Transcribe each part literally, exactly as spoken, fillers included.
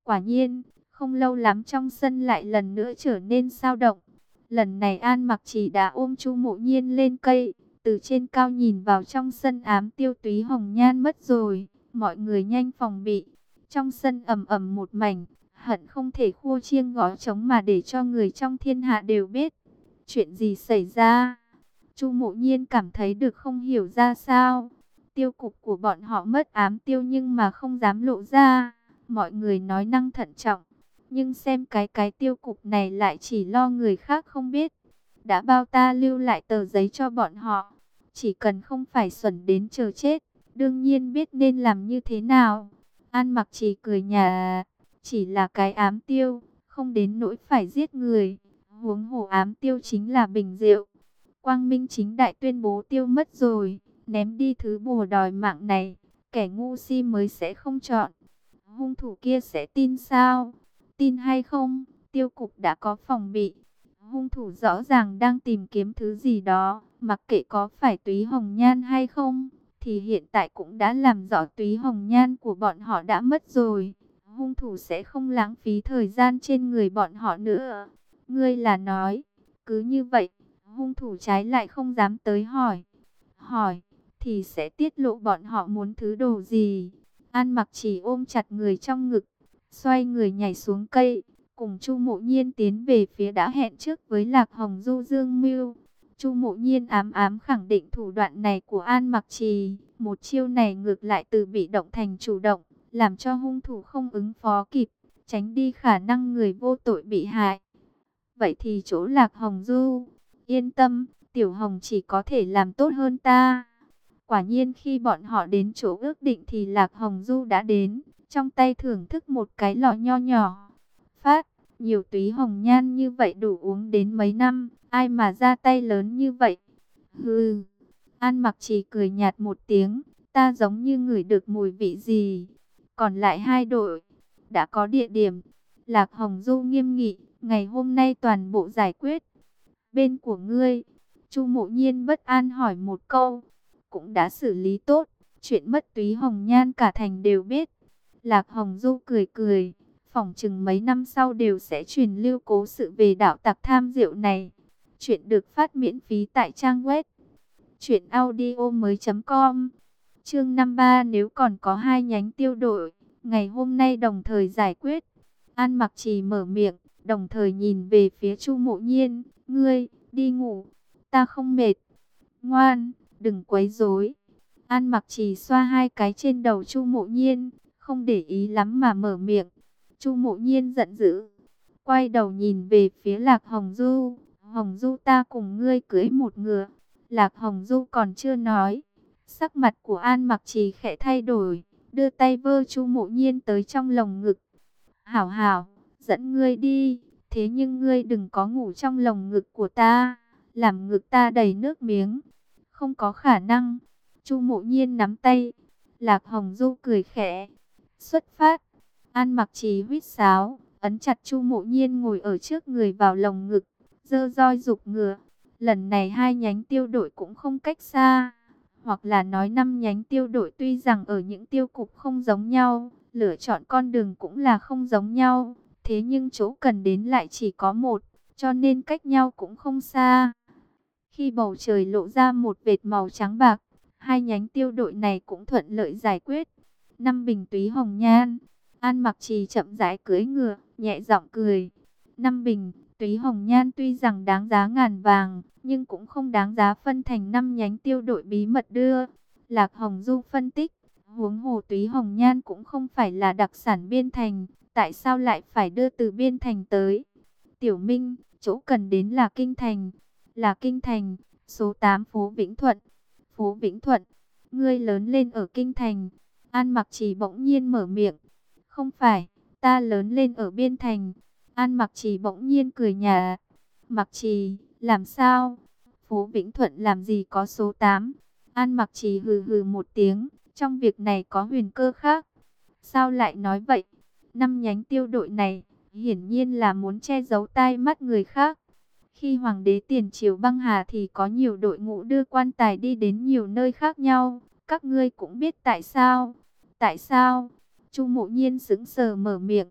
Quả nhiên, không lâu lắm trong sân lại lần nữa trở nên sao động. Lần này An Mặc Trì đã ôm Chu Mộ Nhiên lên cây, từ trên cao nhìn vào trong sân, ám tiêu túy hồng nhan mất rồi, mọi người nhanh phòng bị. Trong sân ầm ầm một mảnh, hận không thể khua chiêng gõ trống mà để cho người trong thiên hạ đều biết. Chuyện gì xảy ra? Chu Mộ Nhiên cảm thấy được không hiểu ra sao. Tiêu cục của bọn họ mất ám tiêu nhưng mà không dám lộ ra. Mọi người nói năng thận trọng. Nhưng xem cái cái tiêu cục này lại chỉ lo người khác không biết. Đã bao ta lưu lại tờ giấy cho bọn họ. Chỉ cần không phải xuẩn đến chờ chết, đương nhiên biết nên làm như thế nào. An Mặc Trì cười nhả, chỉ là cái ám tiêu, không đến nỗi phải giết người. Huống hồ ám tiêu chính là bình rượu. Quang Minh chính đại tuyên bố tiêu mất rồi, ném đi thứ bùa đòi mạng này, kẻ ngu si mới sẽ không chọn. Hung thủ kia sẽ tin sao? Tin hay không? Tiêu cục đã có phòng bị. Hung thủ rõ ràng đang tìm kiếm thứ gì đó, mặc kệ có phải túy hồng nhan hay không, thì hiện tại cũng đã làm rõ túy hồng nhan của bọn họ đã mất rồi. Hung thủ sẽ không lãng phí thời gian trên người bọn họ nữa. Ngươi là nói, cứ như vậy, hung thủ trái lại không dám tới hỏi. Hỏi, thì sẽ tiết lộ bọn họ muốn thứ đồ gì. An Mặc Trì ôm chặt người trong ngực, xoay người nhảy xuống cây, cùng Chu Mộ Nhiên tiến về phía đã hẹn trước với Lạc Hồng Du Dương Mưu. Chu Mộ Nhiên ám ám khẳng định thủ đoạn này của An Mặc Trì, một chiêu này ngược lại từ bị động thành chủ động, làm cho hung thủ không ứng phó kịp, tránh đi khả năng người vô tội bị hại. Vậy thì chỗ Lạc Hồng Du, yên tâm, Tiểu Hồng chỉ có thể làm tốt hơn ta. Quả nhiên khi bọn họ đến chỗ ước định thì Lạc Hồng Du đã đến, trong tay thưởng thức một cái lọ nho nhỏ. Phát, nhiều túy hồng nhan như vậy đủ uống đến mấy năm, ai mà ra tay lớn như vậy? Hừ, An Mặc Trì cười nhạt một tiếng, ta giống như ngửi được mùi vị gì. Còn lại hai đội, đã có địa điểm. Lạc Hồng Du nghiêm nghị, ngày hôm nay toàn bộ giải quyết. Bên của ngươi, Chu Mộ Nhiên bất an hỏi một câu, cũng đã xử lý tốt, chuyện mất túy hồng nhan cả thành đều biết. Lạc Hồng Du cười cười, phỏng chừng mấy năm sau đều sẽ truyền lưu cố sự về đạo tặc tham rượu này. Chuyện được phát miễn phí tại trang web truyện audio mới chấm com. Chương năm ba, nếu còn có hai nhánh tiêu đội, ngày hôm nay đồng thời giải quyết. An Mặc Trì mở miệng, đồng thời nhìn về phía Chu Mộ Nhiên, ngươi, đi ngủ, ta không mệt. Ngoan, đừng quấy rối. An Mặc Trì xoa hai cái trên đầu Chu Mộ Nhiên, không để ý lắm mà mở miệng. Chu Mộ Nhiên giận dữ, quay đầu nhìn về phía Lạc Hồng Du, Hồng Du ta cùng ngươi cưới một ngựa. Lạc Hồng Du còn chưa nói, sắc mặt của An Mặc Trì khẽ thay đổi, đưa tay vơ Chu Mộ Nhiên tới trong lồng ngực. Hảo hảo, dẫn ngươi đi, thế nhưng ngươi đừng có ngủ trong lồng ngực của ta, làm ngực ta đầy nước miếng. Không có khả năng. Chu Mộ Nhiên nắm tay. Lạc Hồng Du cười khẽ. Xuất phát. An Mặc Trì huýt sáo, ấn chặt Chu Mộ Nhiên ngồi ở trước người vào lồng ngực, giơ roi giục ngựa. Lần này hai nhánh tiêu đội cũng không cách xa, hoặc là nói năm nhánh tiêu đội tuy rằng ở những tiêu cục không giống nhau, lựa chọn con đường cũng là không giống nhau, thế nhưng chỗ cần đến lại chỉ có một, cho nên cách nhau cũng không xa. Khi bầu trời lộ ra một vệt màu trắng bạc, hai nhánh tiêu đội này cũng thuận lợi giải quyết. Năm bình túy hồng nhan. An Mặc Trì chậm rãi cưỡi ngựa, nhẹ giọng cười. Năm bình túy hồng nhan tuy rằng đáng giá ngàn vàng, nhưng cũng không đáng giá phân thành năm nhánh tiêu đội bí mật đưa. Lạc Hồng Du phân tích, huống hồ túy hồng nhan cũng không phải là đặc sản Biên Thành, tại sao lại phải đưa từ Biên Thành tới? Tiểu Minh, chỗ cần đến là Kinh Thành. Là Kinh Thành, số tám phố Vĩnh Thuận. Phố Vĩnh Thuận, ngươi lớn lên ở Kinh Thành. An Mặc Trì bỗng nhiên mở miệng. Không phải, ta lớn lên ở Biên Thành. An Mặc Trì bỗng nhiên cười nhả. Mặc Trì, làm sao? Phố Vĩnh Thuận làm gì có số tám? An Mặc Trì hừ hừ một tiếng, trong việc này có huyền cơ khác. Sao lại nói vậy? Năm nhánh tiêu đội này, hiển nhiên là muốn che giấu tai mắt người khác. Khi Hoàng đế tiền triều băng hà thì có nhiều đội ngũ đưa quan tài đi đến nhiều nơi khác nhau. Các ngươi cũng biết tại sao? Tại sao? Chu Mộ Nhiên sững sờ mở miệng.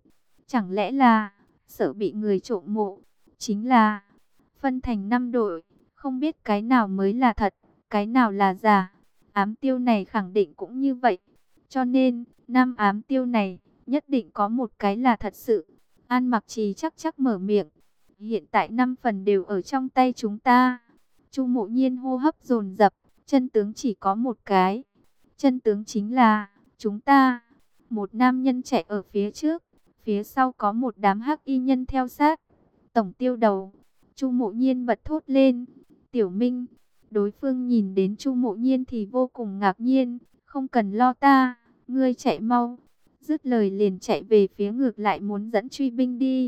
Chẳng lẽ là sợ bị người trộm mộ? Chính là phân thành năm đội, không biết cái nào mới là thật, cái nào là giả. Ám tiêu này khẳng định cũng như vậy. Cho nên, năm ám tiêu này, nhất định có một cái là thật sự. An Mặc Trì chắc chắc mở miệng. Hiện tại năm phần đều ở trong tay chúng ta. Chu Mộ Nhiên hô hấp dồn dập, chân tướng chỉ có một cái. Chân tướng chính là, chúng ta, một nam nhân chạy ở phía trước, phía sau có một đám hắc y nhân theo sát. Tổng tiêu đầu, Chu Mộ Nhiên bật thốt lên. Tiểu Minh, đối phương nhìn đến Chu Mộ Nhiên thì vô cùng ngạc nhiên. Không cần lo ta, ngươi chạy mau. Dứt lời liền chạy về phía ngược lại muốn dẫn truy binh đi.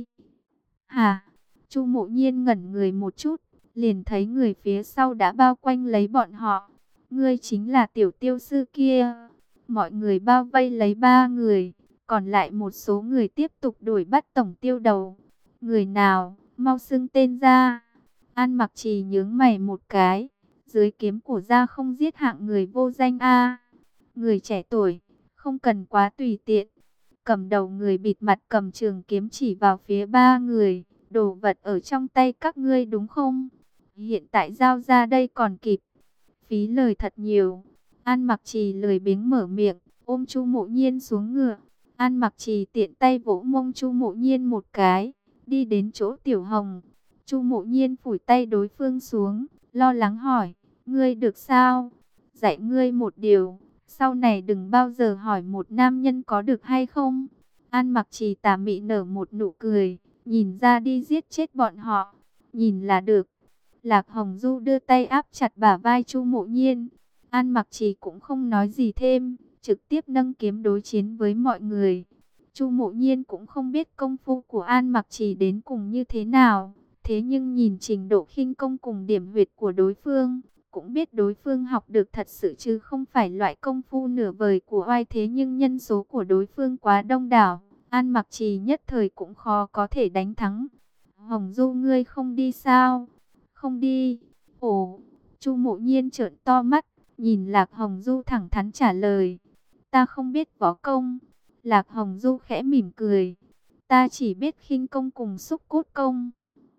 Hả? Chu Mộ Nhiên ngẩn người một chút, liền thấy người phía sau đã bao quanh lấy bọn họ. Ngươi chính là tiểu tiêu sư kia. Mọi người bao vây lấy ba người, còn lại một số người tiếp tục đuổi bắt tổng tiêu đầu. Người nào, mau xưng tên ra. An Mặc Trì nhướng mày một cái, dưới kiếm của gia không giết hạng người vô danh a. Người trẻ tuổi, không cần quá tùy tiện. Cầm đầu người bịt mặt cầm trường kiếm chỉ vào phía ba người. Đồ vật ở trong tay các ngươi đúng không? Hiện tại giao ra đây còn kịp. Phí lời thật nhiều. An Mặc Trì lười biếng mở miệng, ôm Chu Mộ Nhiên xuống ngựa. An Mặc Trì tiện tay vỗ mông Chu Mộ Nhiên một cái, đi đến chỗ Tiểu Hồng. Chu Mộ Nhiên phủi tay đối phương xuống, lo lắng hỏi, ngươi được sao? Dạy ngươi một điều, sau này đừng bao giờ hỏi một nam nhân có được hay không. An Mặc Trì tà mị nở một nụ cười, nhìn ra đi giết chết bọn họ, nhìn là được. Lạc Hồng Du đưa tay áp chặt bả vai Chu Mộ Nhiên. An Mặc Trì cũng không nói gì thêm, trực tiếp nâng kiếm đối chiến với mọi người. Chu Mộ Nhiên cũng không biết công phu của An Mặc Trì đến cùng như thế nào, thế nhưng nhìn trình độ khinh công cùng điểm huyệt của đối phương, cũng biết đối phương học được thật sự chứ không phải loại công phu nửa vời của oai. Thế nhưng nhân số của đối phương quá đông đảo, An Mặc Trì nhất thời cũng khó có thể đánh thắng. Hồng Du, ngươi không đi sao? Không đi. Ồ, Chu Mộ Nhiên trợn to mắt, nhìn Lạc Hồng Du thẳng thắn trả lời. Ta không biết võ công. Lạc Hồng Du khẽ mỉm cười. Ta chỉ biết khinh công cùng xúc cốt công.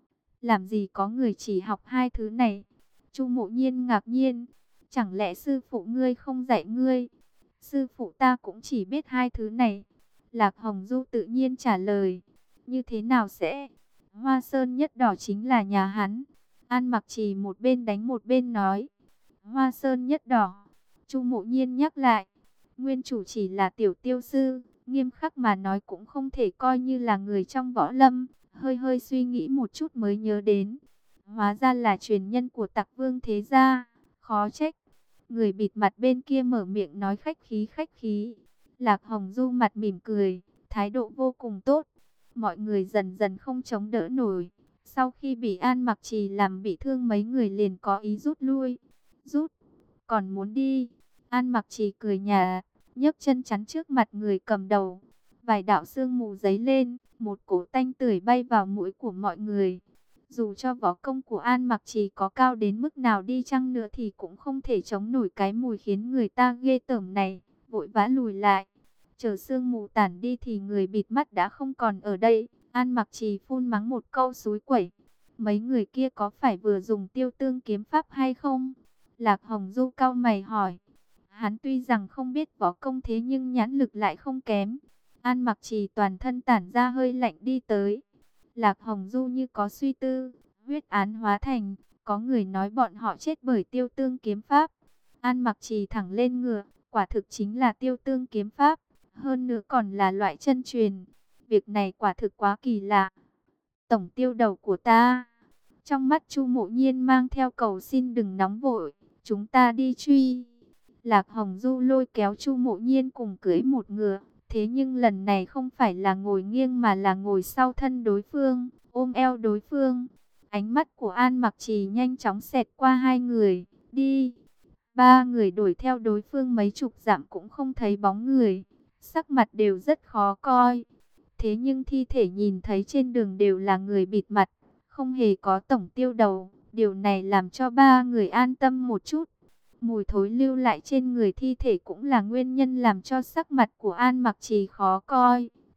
Làm gì có người chỉ học hai thứ này? Chu Mộ Nhiên ngạc nhiên. Chẳng lẽ sư phụ ngươi không dạy ngươi? Sư phụ ta cũng chỉ biết hai thứ này. Lạc Hồng Du tự nhiên trả lời. Như thế nào sẽ? Hoa Sơn Nhất Đỏ chính là nhà hắn. An Mặc Trì một bên đánh một bên nói. Hoa Sơn Nhất Đỏ. Chu Mộ Nhiên nhắc lại. Nguyên chủ chỉ là tiểu tiêu sư, nghiêm khắc mà nói cũng không thể coi như là người trong võ lâm. Hơi hơi suy nghĩ một chút mới nhớ đến. Hóa ra là truyền nhân của Tặc Vương thế gia. Khó trách. Người bịt mặt bên kia mở miệng nói khách khí khách khí. Lạc Hồng Du mặt mỉm cười, thái độ vô cùng tốt. Mọi người dần dần không chống đỡ nổi. Sau khi bị An Mặc Trì làm bị thương mấy người liền có ý rút lui. Rút? Còn muốn đi? An Mặc Trì cười nhạt, nhấc chân chắn trước mặt người cầm đầu. Vài đạo sương mù giấy lên, một cỗ tanh tưởi bay vào mũi của mọi người. Dù cho võ công của An Mặc Trì có cao đến mức nào đi chăng nữa thì cũng không thể chống nổi cái mùi khiến người ta ghê tởm này, vội vã lùi lại. Chờ sương mù tản đi thì người bịt mắt đã không còn ở đây. An Mặc Trì phun mắng một câu xúi quẩy. Mấy người kia có phải vừa dùng tiêu tương kiếm pháp hay không? Lạc Hồng Du cau mày hỏi. Hắn tuy rằng không biết võ công thế nhưng nhãn lực lại không kém. An Mặc Trì toàn thân tản ra hơi lạnh đi tới. Lạc Hồng Du như có suy tư, huyết án hóa thành, có người nói bọn họ chết bởi tiêu tương kiếm pháp. An Mặc Trì thẳng lên ngựa, quả thực chính là tiêu tương kiếm pháp, hơn nữa còn là loại chân truyền. Việc này quả thực quá kỳ lạ. Tổng tiêu đầu của ta. Trong mắt Chu Mộ Nhiên mang theo cầu xin đừng nóng vội, chúng ta đi truy. Lạc Hồng Du lôi kéo Chu Mộ Nhiên cùng cưỡi một ngựa. Thế nhưng lần này không phải là ngồi nghiêng mà là ngồi sau thân đối phương, ôm eo đối phương. Ánh mắt của An Mặc Trì nhanh chóng xẹt qua hai người, đi. Ba người đuổi theo đối phương mấy chục dặm cũng không thấy bóng người, sắc mặt đều rất khó coi. Thế nhưng thi thể nhìn thấy trên đường đều là người bịt mặt, không hề có tổng tiêu đầu. Điều này làm cho ba người an tâm một chút. Mùi thối lưu lại trên người thi thể cũng là nguyên nhân làm cho sắc mặt của An Mặc Trì khó coi.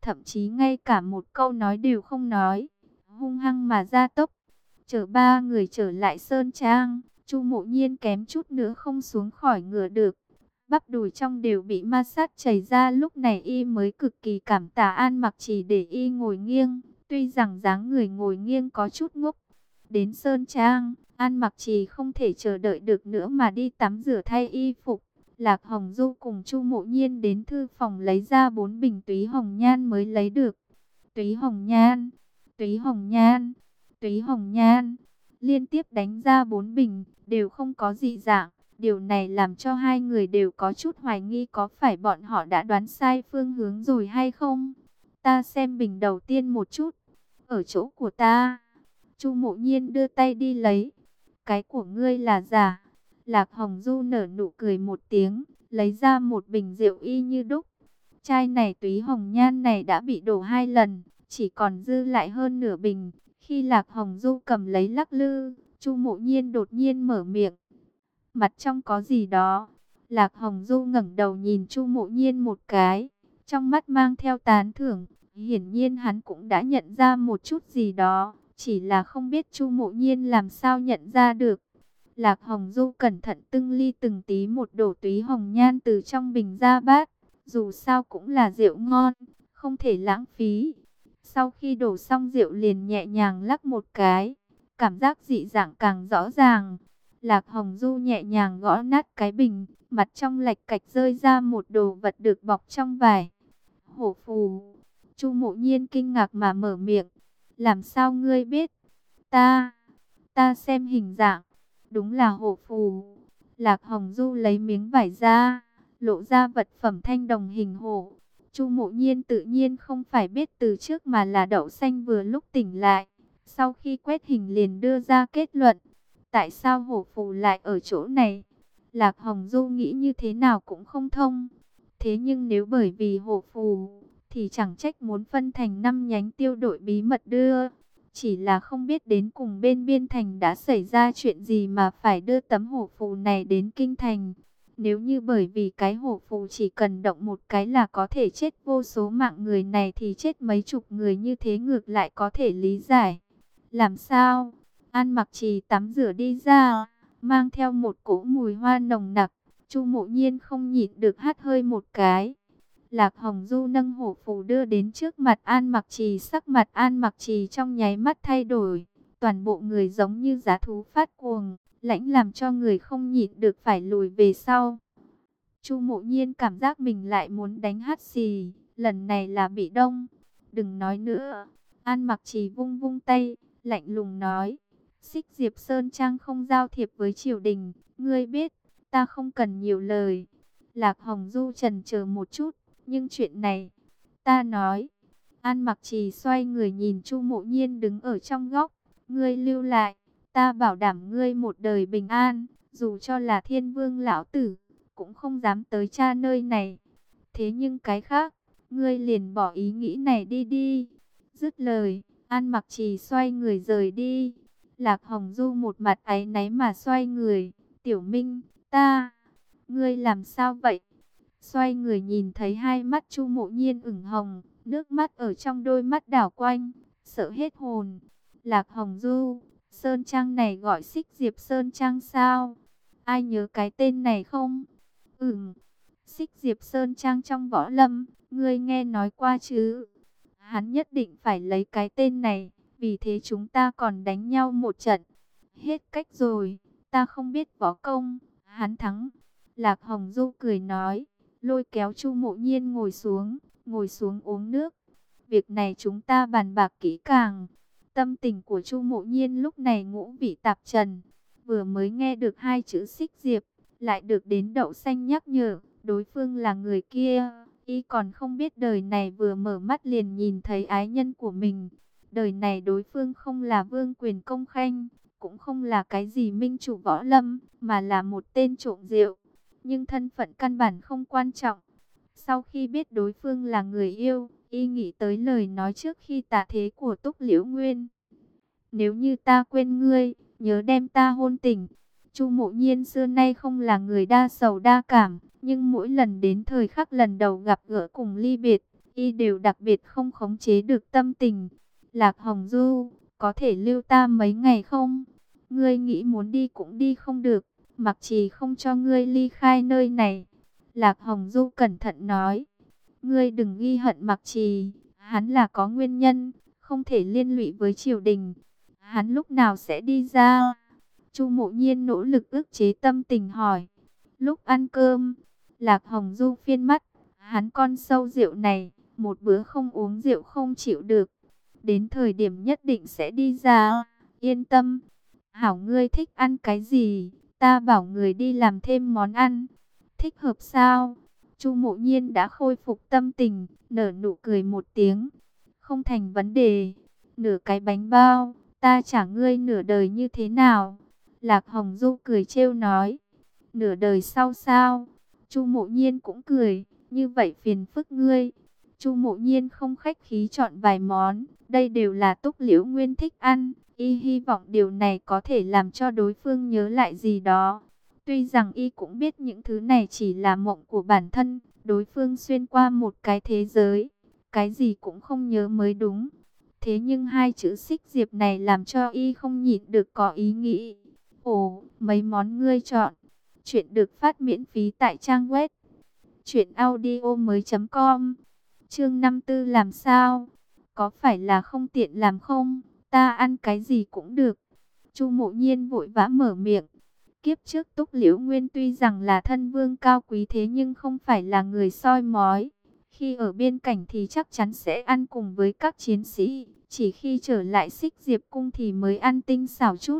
thậm chí ngay cả một câu nói đều không nói, hung hăng mà ra tốc. Chở ba người trở lại Sơn Trang, Chu Mộ Nhiên kém chút nữa không xuống khỏi ngựa được. Bắp đùi trong đều bị ma sát chảy ra, lúc này y mới cực kỳ cảm tạ An Mặc Trì để y ngồi nghiêng. Tuy rằng dáng người ngồi nghiêng có chút ngốc. Đến Sơn Trang, An Mặc Trì không thể chờ đợi được nữa mà đi tắm rửa thay y phục. Lạc Hồng Du cùng Chu Mộ Nhiên đến thư phòng lấy ra bốn bình túy hồng nhan mới lấy được. Túy hồng nhan, túy hồng nhan, túy hồng nhan, liên tiếp đánh ra bốn bình, đều không có dị dạng. Điều này làm cho hai người đều có chút hoài nghi có phải bọn họ đã đoán sai phương hướng rồi hay không. Ta xem bình đầu tiên một chút, ở chỗ của ta. Chu Mộ Nhiên đưa tay đi lấy. Cái của ngươi là giả. Lạc Hồng Du nở nụ cười một tiếng, lấy ra một bình rượu y như đúc. Chai này túy hồng nhan này đã bị đổ hai lần, chỉ còn dư lại hơn nửa bình. Khi Lạc Hồng Du cầm lấy lắc lư, Chu Mộ Nhiên đột nhiên mở miệng. Mặt trong có gì đó. Lạc Hồng Du ngẩng đầu nhìn Chu Mộ Nhiên một cái, trong mắt mang theo tán thưởng. Hiển nhiên hắn cũng đã nhận ra một chút gì đó, chỉ là không biết Chu Mộ Nhiên làm sao nhận ra được. Lạc Hồng Du cẩn thận từng ly từng tí một đổ túy hồng nhan từ trong bình ra bát. Dù sao cũng là rượu ngon, không thể lãng phí. Sau khi đổ xong rượu liền nhẹ nhàng lắc một cái, cảm giác dị dạng càng rõ ràng. Lạc Hồng Du nhẹ nhàng gõ nát cái bình, mặt trong lạch cạch rơi ra một đồ vật được bọc trong vải. Hổ phù. Chu Mộ Nhiên kinh ngạc mà mở miệng. Làm sao ngươi biết? Ta, ta xem hình dạng, đúng là hổ phù. Lạc Hồng Du lấy miếng vải ra, lộ ra vật phẩm thanh đồng hình hổ. Chu Mộ Nhiên tự nhiên không phải biết từ trước mà là Đậu Xanh vừa lúc tỉnh lại. Sau khi quét hình liền đưa ra kết luận. Tại sao hổ phù lại ở chỗ này? Lạc Hồng Du nghĩ như thế nào cũng không thông. Thế nhưng nếu bởi vì hổ phù, thì chẳng trách muốn phân thành năm nhánh tiêu đội bí mật đưa. Chỉ là không biết đến cùng bên biên thành đã xảy ra chuyện gì mà phải đưa tấm hổ phù này đến kinh thành. Nếu như bởi vì cái hổ phù chỉ cần động một cái là có thể chết vô số mạng người này, thì chết mấy chục người như thế ngược lại có thể lý giải. Làm sao? An Mặc Trì tắm rửa đi ra, mang theo một cỗ mùi hoa nồng nặc. Chu Mộ Nhiên không nhịn được hắt hơi một cái. Lạc Hồng Du nâng hổ phù đưa đến trước mặt An Mặc Trì, sắc mặt An Mặc Trì trong nháy mắt thay đổi. Toàn bộ người giống như dã thú phát cuồng, lãnh làm cho người không nhịn được phải lùi về sau. Chu Mộ Nhiên cảm giác mình lại muốn đánh hắt xì, lần này là bị đông. Đừng nói nữa. An Mặc Trì vung vung tay, lạnh lùng nói. Xích Diệp Sơn Trang không giao thiệp với triều đình, ngươi biết, ta không cần nhiều lời. Lạc Hồng Du chần chờ một chút, nhưng chuyện này, ta nói. An Mặc Trì xoay người nhìn Chu Mộ Nhiên đứng ở trong góc. Ngươi lưu lại, ta bảo đảm ngươi một đời bình an, dù cho là Thiên Vương lão tử, cũng không dám tới tra nơi này. Thế nhưng cái khác, ngươi liền bỏ ý nghĩ này đi đi. Dứt lời, An Mặc Trì xoay người rời đi. Lạc Hồng Du một mặt áy náy mà xoay người. Tiểu Minh, ta, ngươi làm sao vậy? Xoay người nhìn thấy hai mắt Chu Mộ Nhiên ửng hồng, nước mắt ở trong đôi mắt đảo quanh, sợ hết hồn. Lạc Hồng Du, Sơn Trang này gọi Xích Diệp Sơn Trang sao? Ai nhớ cái tên này không? Ừm, Xích Diệp Sơn Trang trong võ lâm, ngươi nghe nói qua chứ? Hắn nhất định phải lấy cái tên này, vì thế chúng ta còn đánh nhau một trận. Hết cách rồi, ta không biết võ công, hắn thắng. Lạc Hồng Du cười nói, lôi kéo Chu Mộ Nhiên ngồi xuống, ngồi xuống uống nước. Việc này chúng ta bàn bạc kỹ càng. Tâm tình của Chu Mộ Nhiên lúc này ngũ vị tạp trần. Vừa mới nghe được hai chữ Xích Diệp, lại được đến Đậu Xanh nhắc nhở, đối phương là người kia. Y còn không biết đời này vừa mở mắt liền nhìn thấy ái nhân của mình. Đời này đối phương không là Vương Quyền Công Khanh, cũng không là cái gì minh chủ võ lâm, mà là một tên trộm rượu. Nhưng thân phận căn bản không quan trọng. Sau khi biết đối phương là người yêu, y nghĩ tới lời nói trước khi tạ thế của Túc Liễu Nguyên. Nếu như ta quên ngươi, nhớ đem ta hôn tình. Chu Mộ Nhiên xưa nay không là người đa sầu đa cảm, nhưng mỗi lần đến thời khắc lần đầu gặp gỡ cùng ly biệt, y đều đặc biệt không khống chế được tâm tình. Lạc Hồng Du, có thể lưu ta mấy ngày không? Ngươi nghĩ muốn đi cũng đi không được, Mặc Trì không cho ngươi ly khai nơi này. Lạc Hồng Du cẩn thận nói, ngươi đừng ghi hận Mặc Trì, hắn là có nguyên nhân, không thể liên lụy với triều đình. Hắn lúc nào sẽ đi ra? Chu Mộ Nhiên nỗ lực ức chế tâm tình hỏi. Lúc ăn cơm, Lạc Hồng Du phiên mắt, hắn con sâu rượu này, một bữa không uống rượu không chịu được. Đến thời điểm nhất định sẽ đi ra, yên tâm. Hảo, ngươi thích ăn cái gì? Ta bảo người đi làm thêm món ăn. Thích hợp sao? Chu Mộ Nhiên đã khôi phục tâm tình, nở nụ cười một tiếng. Không thành vấn đề. Nửa cái bánh bao, ta trả ngươi nửa đời như thế nào? Lạc Hồng Du cười trêu nói. Nửa đời sau sao? Chu Mộ Nhiên cũng cười. Như vậy phiền phức ngươi. Chu Mộ Nhiên không khách khí chọn vài món. Đây đều là Túc Liễu Nguyên thích ăn. Y hy vọng điều này có thể làm cho đối phương nhớ lại gì đó. Tuy rằng Y cũng biết những thứ này chỉ là mộng của bản thân. Đối phương xuyên qua một cái thế giới, cái gì cũng không nhớ mới đúng. Thế nhưng hai chữ xích diệp này làm cho Y không nhịn được có ý nghĩ. Ồ, mấy món ngươi chọn. Chuyện được phát miễn phí tại trang web truyện audio mới chấm com. Chương năm mươi tư làm sao? Có phải là không tiện làm không? Ta ăn cái gì cũng được. Chu Mộ Nhiên vội vã mở miệng. Kiếp trước Túc Liễu Nguyên tuy rằng là thân vương cao quý thế nhưng không phải là người soi mói. Khi ở biên cảnh thì chắc chắn sẽ ăn cùng với các chiến sĩ. Chỉ khi trở lại Xích Diệp Cung thì mới ăn tinh xảo chút.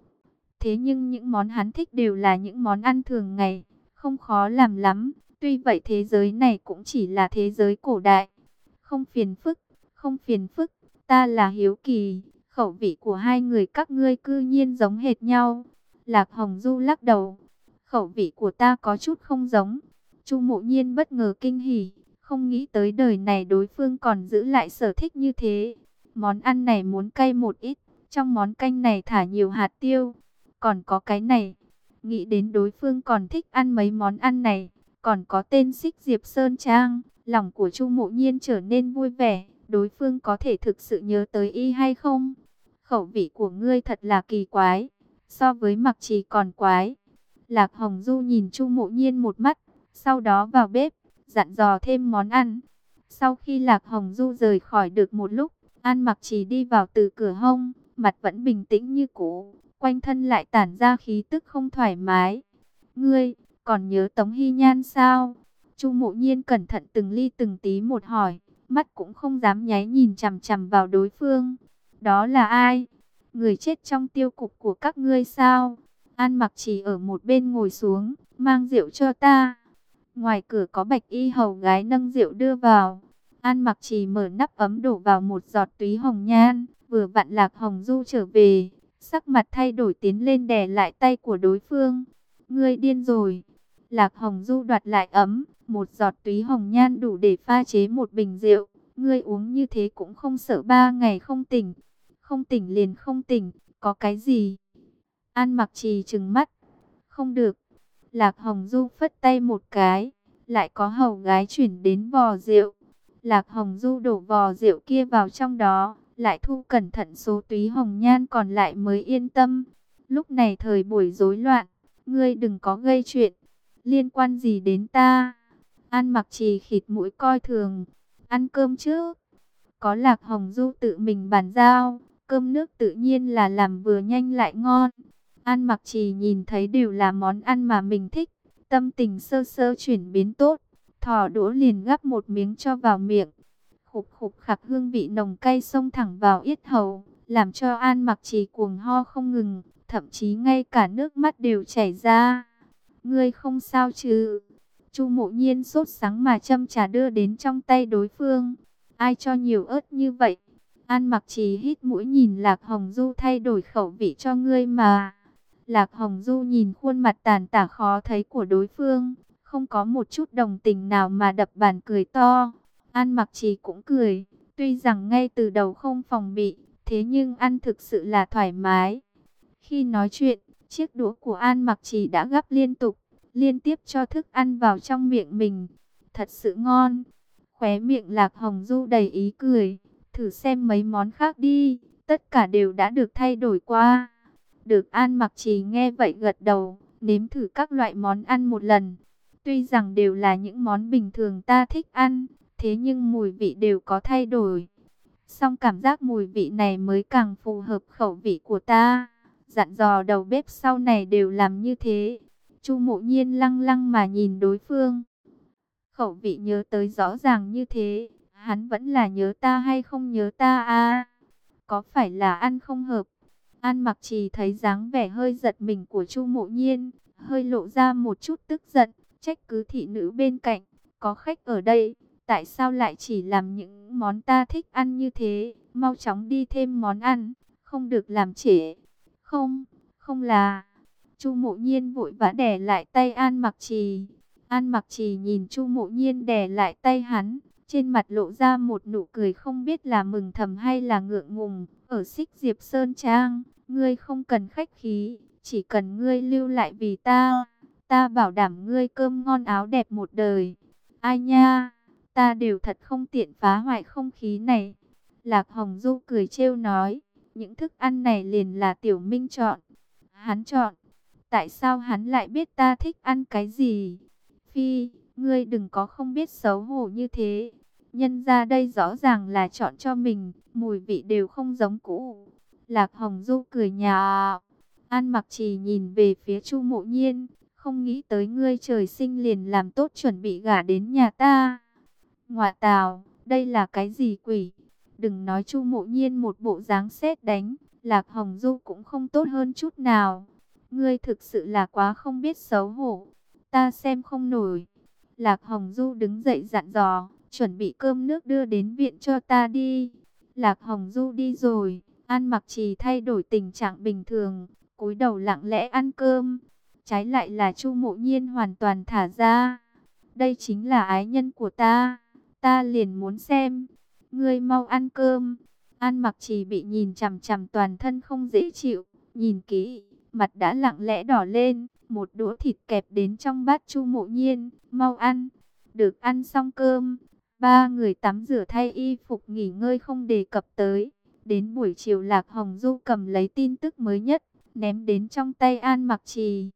Thế nhưng những món hắn thích đều là những món ăn thường ngày, không khó làm lắm. Tuy vậy thế giới này cũng chỉ là thế giới cổ đại. Không phiền phức, không phiền phức, ta là hiếu kỳ, khẩu vị của hai người các ngươi cư nhiên giống hệt nhau. Lạc Hồng Du lắc đầu, khẩu vị của ta có chút không giống. Chu Mộ Nhiên bất ngờ kinh hỉ, không nghĩ tới đời này đối phương còn giữ lại sở thích như thế. Món ăn này muốn cay một ít, trong món canh này thả nhiều hạt tiêu. Còn có cái này, nghĩ đến đối phương còn thích ăn mấy món ăn này, còn có tên Xích Diệp Sơn Trang, lòng của Chu Mộ Nhiên trở nên vui vẻ. Đối phương có thể thực sự nhớ tới Y hay không? Khẩu vị của ngươi thật là kỳ quái, so với Mặc Trì còn quái. Lạc Hồng Du nhìn Chu Mộ Nhiên một mắt, sau đó vào bếp, dặn dò thêm món ăn. Sau khi Lạc Hồng Du rời khỏi được một lúc, An Mặc Trì đi vào từ cửa hông, mặt vẫn bình tĩnh như cũ, quanh thân lại tản ra khí tức không thoải mái. Ngươi, còn nhớ Tống Hy Nhan sao? Chu Mộ Nhiên cẩn thận từng ly từng tí một hỏi, mắt cũng không dám nháy nhìn chằm chằm vào đối phương. Đó là ai? Người chết trong tiêu cục của các ngươi sao? An Mặc Trì ở một bên ngồi xuống, mang rượu cho ta. Ngoài cửa có bạch y hầu gái nâng rượu đưa vào. An Mặc Trì mở nắp ấm đổ vào một giọt túy hồng nhan, vừa vặn Lạc Hồng Du trở về, sắc mặt thay đổi tiến lên đè lại tay của đối phương. Ngươi điên rồi. Lạc Hồng Du đoạt lại ấm, một giọt túy hồng nhan đủ để pha chế một bình rượu. Ngươi uống như thế cũng không sợ ba ngày không tỉnh. Không tỉnh liền không tỉnh, có cái gì? An Mặc Trì trừng mắt. Không được. Lạc Hồng Du phất tay một cái, lại có hầu gái chuyển đến vò rượu. Lạc Hồng Du đổ vò rượu kia vào trong đó, lại thu cẩn thận số túy hồng nhan còn lại mới yên tâm. Lúc này thời buổi rối loạn, ngươi đừng có gây chuyện, liên quan gì đến ta? An Mặc Trì khịt mũi coi thường, ăn cơm trước. Có Lạc Hồng Du tự mình bàn giao, cơm nước tự nhiên là làm vừa nhanh lại ngon. An Mặc Trì nhìn thấy đều là món ăn mà mình thích, tâm tình sơ sơ chuyển biến tốt, thò đũa liền gắp một miếng cho vào miệng. Khục khục khặc, hương vị nồng cay xông thẳng vào yết hầu, làm cho An Mặc Trì cuồng ho không ngừng, thậm chí ngay cả nước mắt đều chảy ra. Ngươi không sao chứ? Chu Mộ Nhiên sốt sắng mà châm trà đưa đến trong tay đối phương. Ai cho nhiều ớt như vậy? An Mặc Trì hít mũi nhìn Lạc Hồng Du thay đổi khẩu vị cho ngươi mà. Lạc Hồng Du nhìn khuôn mặt tàn tả khó thấy của đối phương, không có một chút đồng tình nào mà đập bàn cười to. An Mặc Trì cũng cười, tuy rằng ngay từ đầu không phòng bị, thế nhưng ăn thực sự là thoải mái. Khi nói chuyện, chiếc đũa của An Mặc Trì đã gắp liên tục, liên tiếp cho thức ăn vào trong miệng mình. Thật sự ngon. Khóe miệng Lạc Hồng Du đầy ý cười. Thử xem mấy món khác đi, tất cả đều đã được thay đổi qua. Được. An Mặc Trì nghe vậy gật đầu, nếm thử các loại món ăn một lần. Tuy rằng đều là những món bình thường ta thích ăn, thế nhưng mùi vị đều có thay đổi. Song cảm giác mùi vị này mới càng phù hợp khẩu vị của ta. Dặn dò đầu bếp sau này đều làm như thế. Chu Mộ Nhiên lăng lăng mà nhìn đối phương. Khẩu vị nhớ tới rõ ràng như thế, hắn vẫn là nhớ ta hay không nhớ ta à? Có phải là ăn không hợp? An Mặc Trì thấy dáng vẻ hơi giật mình của Chu Mộ Nhiên, hơi lộ ra một chút tức giận, trách cứ thị nữ bên cạnh, có khách ở đây, tại sao lại chỉ làm những món ta thích ăn như thế, mau chóng đi thêm món ăn, không được làm trễ. Không, không là... Chu Mộ Nhiên vội vã đè lại tay An Mặc Trì. An Mặc Trì nhìn Chu Mộ Nhiên đè lại tay hắn, trên mặt lộ ra một nụ cười không biết là mừng thầm hay là ngượng ngùng. Ở Xích Diệp Sơn Trang, ngươi không cần khách khí, chỉ cần ngươi lưu lại vì ta, ta bảo đảm ngươi cơm ngon áo đẹp một đời. Ai nha, ta đều thật không tiện phá hoại không khí này. Lạc Hồng Du cười trêu nói, những thức ăn này liền là Tiểu Minh chọn. Hắn chọn, tại sao hắn lại biết ta thích ăn cái gì? Phi, ngươi đừng có không biết xấu hổ như thế. Nhân ra đây rõ ràng là chọn cho mình, mùi vị đều không giống cũ. Lạc Hồng Du cười nhạo. An Mặc Trì nhìn về phía Chu Mộ Nhiên, không nghĩ tới ngươi trời sinh liền làm tốt chuẩn bị gả đến nhà ta. Ngọa tào, đây là cái gì quỷ? Đừng nói Chu Mộ Nhiên một bộ dáng sét đánh, Lạc Hồng Du cũng không tốt hơn chút nào. Ngươi thực sự là quá không biết xấu hổ, ta xem không nổi. Lạc Hồng Du đứng dậy dặn dò, chuẩn bị cơm nước đưa đến viện cho ta đi. Lạc Hồng Du đi rồi, An Mặc Trì thay đổi tình trạng bình thường, cúi đầu lặng lẽ ăn cơm. Trái lại là Chu Mộ Nhiên hoàn toàn thả ra. Đây chính là ái nhân của ta, ta liền muốn xem. Ngươi mau ăn cơm. An Mặc Trì bị nhìn chằm chằm toàn thân không dễ chịu, nhìn kỹ, mặt đã lặng lẽ đỏ lên. Một đũa thịt kẹp đến trong bát Chu Mộ Nhiên, mau ăn. Được. Ăn xong cơm, ba người tắm rửa thay y phục nghỉ ngơi không đề cập tới. Đến buổi chiều Lạc Hồng Du cầm lấy tin tức mới nhất, ném đến trong tay An Mặc Trì.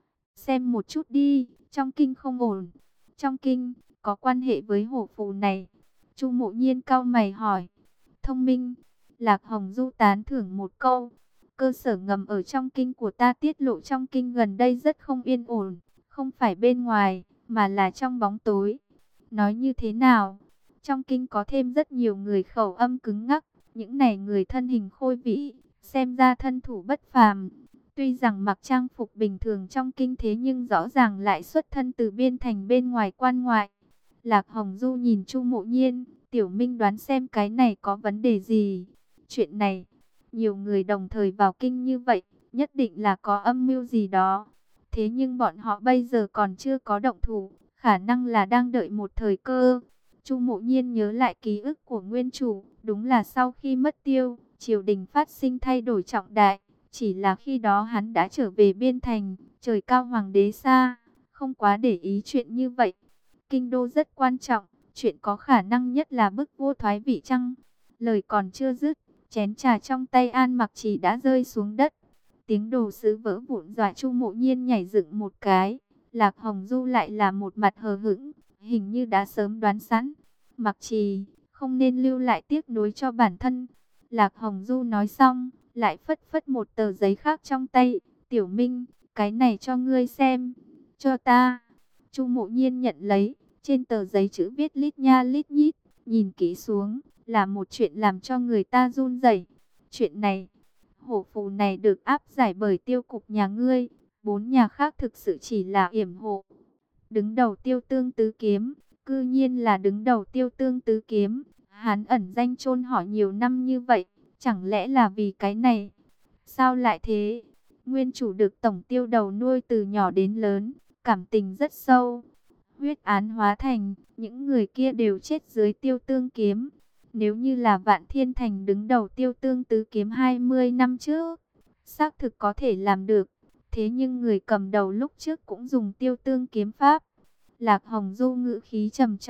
Xem một chút đi, trong kinh không ổn. Trong kinh, có quan hệ với hổ phù này. Chu Mộ Nhiên cau mày hỏi. Thông minh. Lạc Hồng Du tán thưởng một câu. Cơ sở ngầm ở trong kinh của ta tiết lộ trong kinh gần đây rất không yên ổn. Không phải bên ngoài, mà là trong bóng tối. Nói như thế nào? Trong kinh có thêm rất nhiều người khẩu âm cứng ngắc. Những này người thân hình khôi vĩ, xem ra thân thủ bất phàm. Tuy rằng mặc trang phục bình thường trong kinh thế nhưng rõ ràng lại xuất thân từ biên thành bên ngoài quan ngoại. Lạc Hồng Du nhìn Chu Mộ Nhiên, Tiểu Minh đoán xem cái này có vấn đề gì. Chuyện này, nhiều người đồng thời vào kinh như vậy, nhất định là có âm mưu gì đó. Thế nhưng bọn họ bây giờ còn chưa có động thủ, khả năng là đang đợi một thời cơ. Chu Mộ Nhiên nhớ lại ký ức của nguyên chủ, đúng là sau khi mất tiêu, triều đình phát sinh thay đổi trọng đại. Chỉ là khi đó hắn đã trở về biên thành, trời cao hoàng đế xa, không quá để ý chuyện như vậy. Kinh đô rất quan trọng, chuyện có khả năng nhất là bức vua thoái vị chăng? Lời còn chưa dứt, chén trà trong tay An Mặc Trì đã rơi xuống đất. Tiếng đồ sứ vỡ vụn dọa Chu Mộ Nhiên nhảy dựng một cái. Lạc Hồng Du lại là một mặt hờ hững, hình như đã sớm đoán sẵn. Mặc Trì, không nên lưu lại tiếc nuối cho bản thân. Lạc Hồng Du nói xong, lại phất phất một tờ giấy khác trong tay. Tiểu Minh, cái này cho ngươi xem. Cho ta. Chu Mộ Nhiên nhận lấy, trên tờ giấy chữ viết lít nha lít nhít, nhìn kỹ xuống, là một chuyện làm cho người ta run rẩy. Chuyện này, hổ phù này được áp giải bởi tiêu cục nhà ngươi, bốn nhà khác thực sự chỉ là yểm hộ. Đứng đầu Tiêu Tương Tứ Kiếm, cư nhiên là đứng đầu Tiêu Tương Tứ Kiếm, hắn ẩn danh chôn họ nhiều năm như vậy, chẳng lẽ là vì cái này? Sao lại thế? Nguyên chủ được tổng tiêu đầu nuôi từ nhỏ đến lớn, cảm tình rất sâu. Huyết án hóa thành, những người kia đều chết dưới Tiêu Tương Kiếm. Nếu như là Vạn Thiên Thành đứng đầu Tiêu Tương Tứ Kiếm hai mươi năm trước, xác thực có thể làm được. Thế nhưng người cầm đầu lúc trước cũng dùng Tiêu Tương Kiếm pháp. Lạc Hồng Du ngữ khí trầm trọng,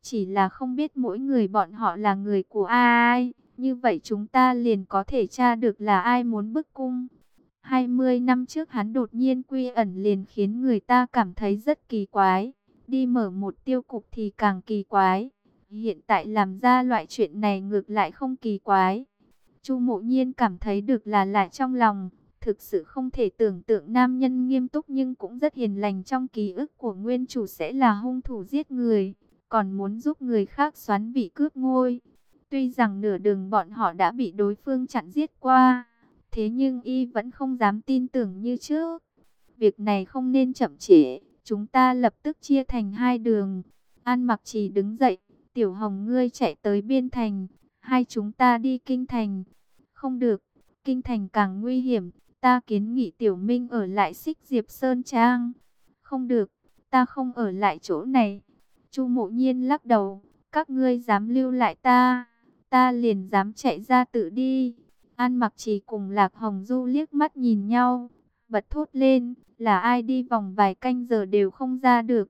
Chỉ là không biết mỗi người bọn họ là người của ai. Như vậy chúng ta liền có thể tra được là ai muốn bức cung. hai mươi năm trước hắn đột nhiên quy ẩn liền khiến người ta cảm thấy rất kỳ quái. Đi mở một tiêu cục thì càng kỳ quái. Hiện tại làm ra loại chuyện này ngược lại không kỳ quái. Chu Mộ Nhiên cảm thấy được là lạ trong lòng. Thực sự không thể tưởng tượng nam nhân nghiêm túc nhưng cũng rất hiền lành trong ký ức của nguyên chủ sẽ là hung thủ giết người. Còn muốn giúp người khác xoán vị cướp ngôi. Tuy rằng nửa đường bọn họ đã bị đối phương chặn giết qua. Thế nhưng y vẫn không dám tin tưởng như trước. Việc này không nên chậm trễ. Chúng ta lập tức chia thành hai đường. An Mặc Trì đứng dậy. Tiểu Hồng ngươi chạy tới Biên Thành. Hai chúng ta đi Kinh Thành. Không được. Kinh Thành càng nguy hiểm. Ta kiến nghị Tiểu Minh ở lại Xích Diệp Sơn Trang. Không được. Ta không ở lại chỗ này. Chu Mộ Nhiên lắc đầu. Các ngươi dám lưu lại ta. Ta liền dám chạy ra tự đi. An Mặc Trì cùng Lạc Hồng Du liếc mắt nhìn nhau. Bật thốt lên. Là ai đi vòng vài canh giờ đều không ra được.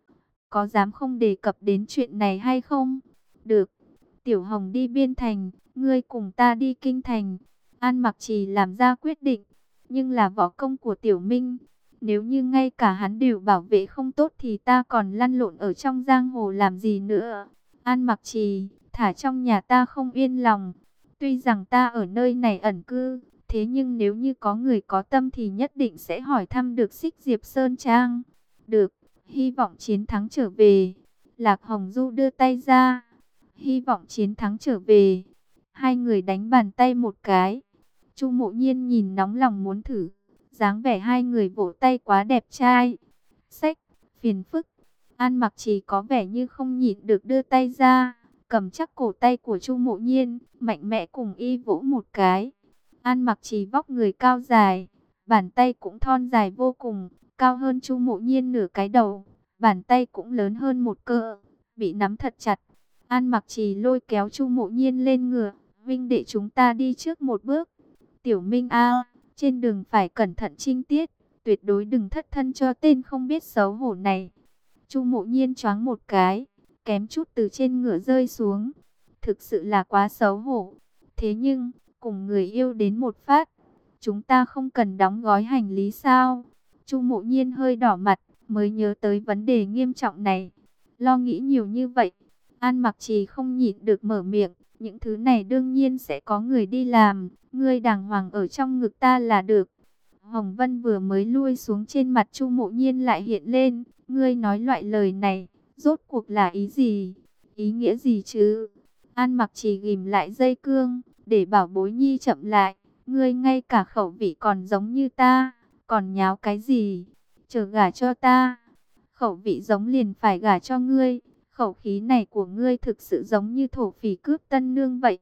Có dám không đề cập đến chuyện này hay không? Được. Tiểu Hồng đi Biên Thành. Ngươi cùng ta đi Kinh Thành. An Mặc Trì làm ra quyết định. Nhưng là võ công của Tiểu Minh. Nếu như ngay cả hắn đều bảo vệ không tốt thì ta còn lăn lộn ở trong giang hồ làm gì nữa. An Mặc Trì, thả trong nhà ta không yên lòng. Tuy rằng ta ở nơi này ẩn cư, thế nhưng nếu như có người có tâm thì nhất định sẽ hỏi thăm được Xích Diệp Sơn Trang. Được, hy vọng chiến thắng trở về. Lạc Hồng Du đưa tay ra. Hy vọng chiến thắng trở về. Hai người đánh bàn tay một cái. Chu Mộ Nhiên nhìn nóng lòng muốn thử. Dáng vẻ hai người vỗ tay quá đẹp trai. Xách, phiền phức. An Mặc Trì có vẻ như không nhịn được đưa tay ra. Cầm chắc cổ tay của Chu Mộ Nhiên. Mạnh mẽ cùng y vỗ một cái. An Mặc Trì vóc người cao dài. Bàn tay cũng thon dài vô cùng. Cao hơn Chu Mộ Nhiên nửa cái đầu. Bàn tay cũng lớn hơn một cỡ. Bị nắm thật chặt. An Mặc Trì lôi kéo Chu Mộ Nhiên lên ngựa. Vinh đệ chúng ta đi trước một bước. Tiểu Minh a, trên đường phải cẩn thận trinh tiết, tuyệt đối đừng thất thân cho tên không biết xấu hổ này. Chu Mộ Nhiên choáng một cái, kém chút từ trên ngựa rơi xuống. Thực sự là quá xấu hổ. Thế nhưng, cùng người yêu đến một phát, chúng ta không cần đóng gói hành lý sao? Chu Mộ Nhiên hơi đỏ mặt, mới nhớ tới vấn đề nghiêm trọng này. Lo nghĩ nhiều như vậy, An Mặc Trì không nhịn được mở miệng. Những thứ này đương nhiên sẽ có người đi làm. Ngươi đàng hoàng ở trong ngực ta là được. Hồng Vân vừa mới lui xuống trên mặt Chu Mộ Nhiên lại hiện lên. Ngươi nói loại lời này, rốt cuộc là ý gì? Ý nghĩa gì chứ? An Mặc Trì ghim lại dây cương, để bảo bối nhi chậm lại. Ngươi ngay cả khẩu vị còn giống như ta, còn nháo cái gì? Chờ gả cho ta. Khẩu vị giống liền phải gả cho ngươi. Khẩu khí này của ngươi thực sự giống như thổ phỉ cướp tân nương vậy.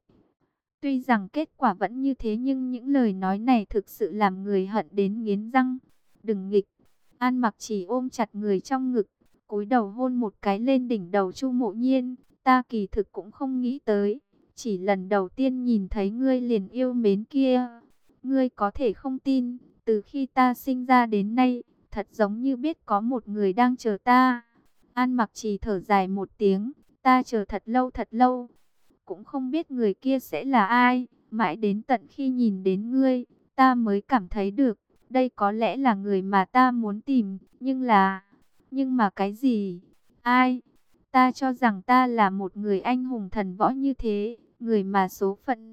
Tuy rằng kết quả vẫn như thế nhưng những lời nói này thực sự làm người hận đến nghiến răng. Đừng nghịch. An Mặc Trì ôm chặt người trong ngực, cúi đầu hôn một cái lên đỉnh đầu Chu Mộ Nhiên. Ta kỳ thực cũng không nghĩ tới. Chỉ lần đầu tiên nhìn thấy ngươi liền yêu mến kia. Ngươi có thể không tin. Từ khi ta sinh ra đến nay, thật giống như biết có một người đang chờ ta. An Mặc Trì thở dài một tiếng, ta chờ thật lâu thật lâu, cũng không biết người kia sẽ là ai, mãi đến tận khi nhìn đến ngươi, ta mới cảm thấy được, đây có lẽ là người mà ta muốn tìm, nhưng là, nhưng mà cái gì, ai, ta cho rằng ta là một người anh hùng thần võ như thế, người mà số phận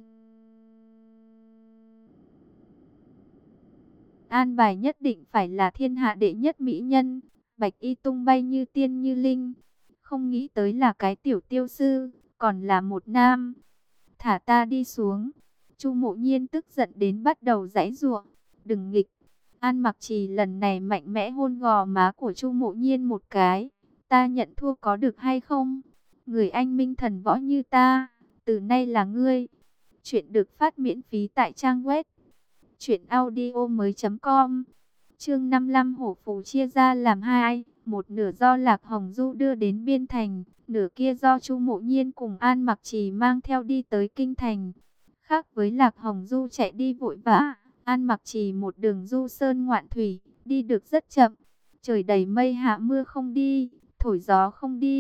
an bài nhất định phải là thiên hạ đệ nhất mỹ nhân. Bạch y tung bay như tiên như linh. Không nghĩ tới là cái tiểu tiêu sư, còn là một nam. Thả ta đi xuống. Chu Mộ Nhiên tức giận đến bắt đầu giãy giụa. Đừng nghịch. An Mặc Trì lần này mạnh mẽ hôn gò má của Chu Mộ Nhiên một cái. Ta nhận thua có được hay không? Người anh minh thần võ như ta, từ nay là ngươi. Chuyện được phát miễn phí tại trang web truyện audio mới chấm com. Chương năm mươi lăm hổ phù chia ra làm hai, một nửa do Lạc Hồng Du đưa đến Biên Thành, nửa kia do Chu Mộ Nhiên cùng An Mặc Trì mang theo đi tới Kinh Thành. Khác với Lạc Hồng Du chạy đi vội vã, An Mặc Trì một đường du sơn ngoạn thủy, đi được rất chậm. Trời đầy mây hạ mưa không đi, thổi gió không đi,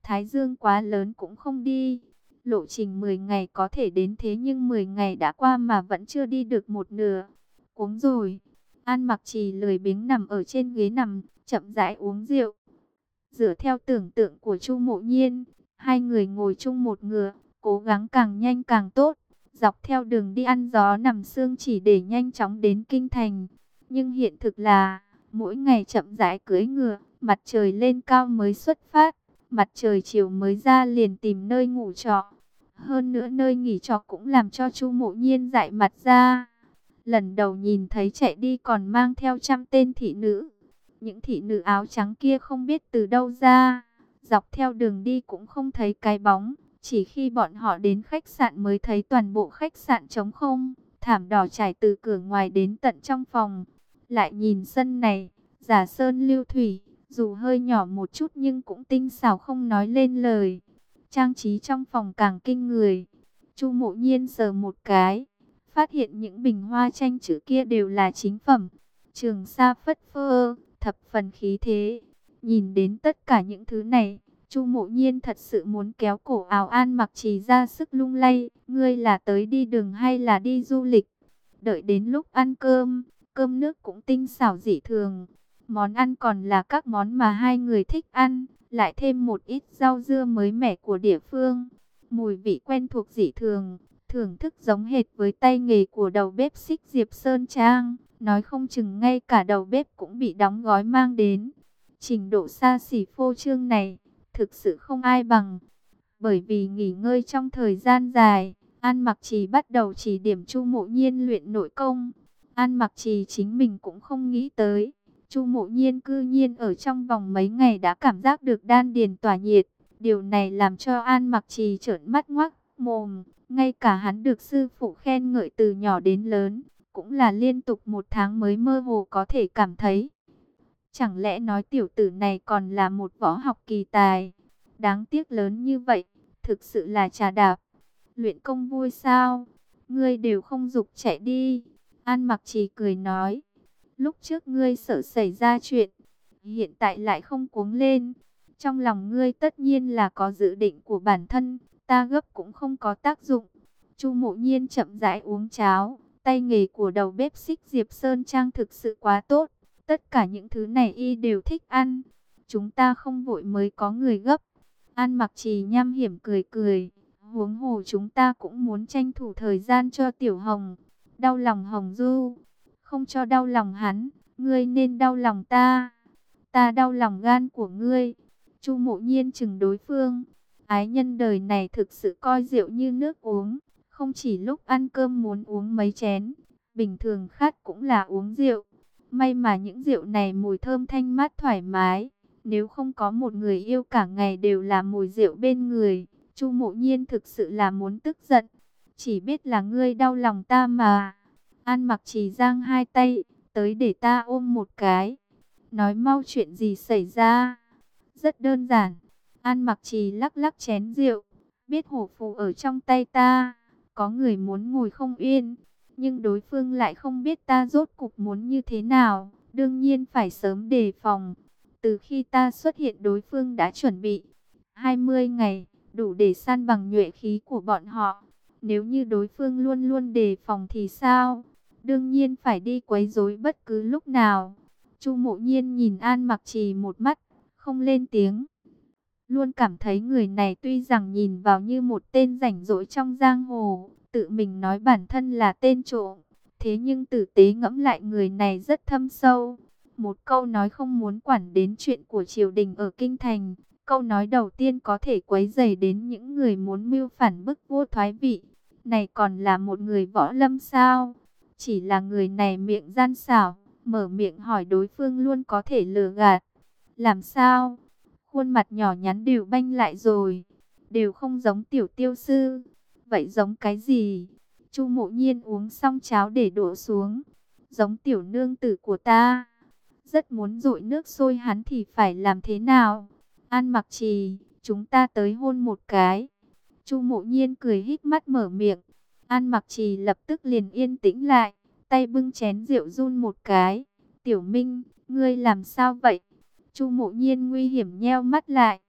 Thái dương quá lớn cũng không đi. Lộ trình mười ngày có thể đến thế nhưng mười ngày đã qua mà vẫn chưa đi được một nửa. Uống rồi. An Mặc Trì lười biếng nằm ở trên ghế nằm, chậm rãi uống rượu. Dựa theo tưởng tượng của Chu Mộ Nhiên, hai người ngồi chung một ngựa, cố gắng càng nhanh càng tốt. Dọc theo đường đi ăn gió nằm sương chỉ để nhanh chóng đến kinh thành. Nhưng hiện thực là, mỗi ngày chậm rãi cưỡi ngựa, mặt trời lên cao mới xuất phát, mặt trời chiều mới ra liền tìm nơi ngủ trọ. Hơn nữa nơi nghỉ trọ cũng làm cho Chu Mộ Nhiên dại mặt ra. Lần đầu nhìn thấy chạy đi còn mang theo trăm tên thị nữ. Những thị nữ áo trắng kia không biết từ đâu ra. Dọc theo đường đi cũng không thấy cái bóng. Chỉ khi bọn họ đến khách sạn mới thấy toàn bộ khách sạn trống không. Thảm đỏ trải từ cửa ngoài đến tận trong phòng. Lại nhìn sân này, giả sơn lưu thủy. Dù hơi nhỏ một chút nhưng cũng tinh xảo không nói lên lời. Trang trí trong phòng càng kinh người. Chu Mộ Nhiên sờ một cái, phát hiện những bình hoa tranh chữ kia đều là chính phẩm. Trường sa phất phơ, thập phần khí thế. Nhìn đến tất cả những thứ này, Chu Mộ Nhiên thật sự muốn kéo cổ áo An Mặc Trì ra sức lung lay. Ngươi là tới đi đường hay là đi du lịch? Đợi đến lúc ăn cơm, cơm nước cũng tinh xảo dị thường. Món ăn còn là các món mà hai người thích ăn, lại thêm một ít rau dưa mới mẻ của địa phương. Mùi vị quen thuộc dị thường, thưởng thức giống hệt với tay nghề của đầu bếp Xích Diệp Sơn Trang. Nói không chừng ngay cả đầu bếp cũng bị đóng gói mang đến. Trình độ xa xỉ phô trương này, thực sự không ai bằng. Bởi vì nghỉ ngơi trong thời gian dài, An Mặc Trì bắt đầu chỉ điểm Chu Mộ Nhiên luyện nội công. An Mặc Trì chính mình cũng không nghĩ tới. Chu Mộ Nhiên cư nhiên ở trong vòng mấy ngày đã cảm giác được đan điền tỏa nhiệt. Điều này làm cho An Mặc Trì trợn mắt ngoác mồm. Ngay cả hắn được sư phụ khen ngợi từ nhỏ đến lớn, cũng là liên tục một tháng mới mơ hồ có thể cảm thấy. Chẳng lẽ nói tiểu tử này còn là một võ học kỳ tài? Đáng tiếc lớn như vậy, thực sự là trà đạp. Luyện công vui sao? Ngươi đều không dục chạy đi. An Mặc Trì cười nói. Lúc trước ngươi sợ xảy ra chuyện, hiện tại lại không cuống lên. Trong lòng ngươi tất nhiên là có dự định của bản thân, ta gấp cũng không có tác dụng. Chu Mộ Nhiên chậm rãi uống cháo, tay nghề của đầu bếp Xích Diệp Sơn Trang thực sự quá tốt. Tất cả những thứ này y đều thích ăn. Chúng ta không vội mới có người gấp. An Mặc Trì nham hiểm cười cười. Huống hồ chúng ta cũng muốn tranh thủ thời gian cho Tiểu Hồng. Đau lòng Hồng Du. Không cho đau lòng hắn, ngươi nên đau lòng ta. Ta đau lòng gan của ngươi. Chu Mộ Nhiên chừng đối phương. Ái nhân đời này thực sự coi rượu như nước uống. Không chỉ lúc ăn cơm muốn uống mấy chén. Bình thường khát cũng là uống rượu. May mà những rượu này mùi thơm thanh mát thoải mái. Nếu không có một người yêu cả ngày đều là mùi rượu bên người, Chu Mộ Nhiên thực sự là muốn tức giận. Chỉ biết là ngươi đau lòng ta mà. An Mặc Trì giang hai tay, tới để ta ôm một cái. Nói mau chuyện gì xảy ra? Rất đơn giản. An Mặc Trì lắc lắc chén rượu. Biết hổ phù ở trong tay ta, có người muốn ngồi không yên. Nhưng đối phương lại không biết ta rốt cục muốn như thế nào. Đương nhiên phải sớm đề phòng. Từ khi ta xuất hiện đối phương đã chuẩn bị hai mươi ngày, đủ để san bằng nhuệ khí của bọn họ. Nếu như đối phương luôn luôn đề phòng thì sao? Đương nhiên phải đi quấy rối bất cứ lúc nào. Chu Mộ Nhiên nhìn An Mặc Trì một mắt, không lên tiếng. Luôn cảm thấy người này tuy rằng nhìn vào như một tên rảnh rỗi trong giang hồ, tự mình nói bản thân là tên trộm. Thế nhưng tử tế ngẫm lại người này rất thâm sâu. Một câu nói không muốn quản đến chuyện của triều đình ở Kinh Thành. Câu nói đầu tiên có thể quấy rầy đến những người muốn mưu phản bức vua thoái vị. Này còn là một người võ lâm sao? Chỉ là người này miệng gian xảo, mở miệng hỏi đối phương luôn có thể lừa gạt. Làm sao? Khuôn mặt nhỏ nhắn đều banh lại rồi. Đều không giống Tiểu Tiêu sư. Vậy giống cái gì? Chu Mộ Nhiên uống xong cháo để đổ xuống. Giống tiểu nương tử của ta. Rất muốn dội nước sôi hắn thì phải làm thế nào? An Mặc Trì, chúng ta tới hôn một cái. Chu Mộ Nhiên cười híp mắt mở miệng. An Mặc Trì lập tức liền yên tĩnh lại, tay bưng chén rượu run một cái. Tiểu Minh, ngươi làm sao vậy? Chu Mộ Nhiên nguy hiểm nheo mắt lại.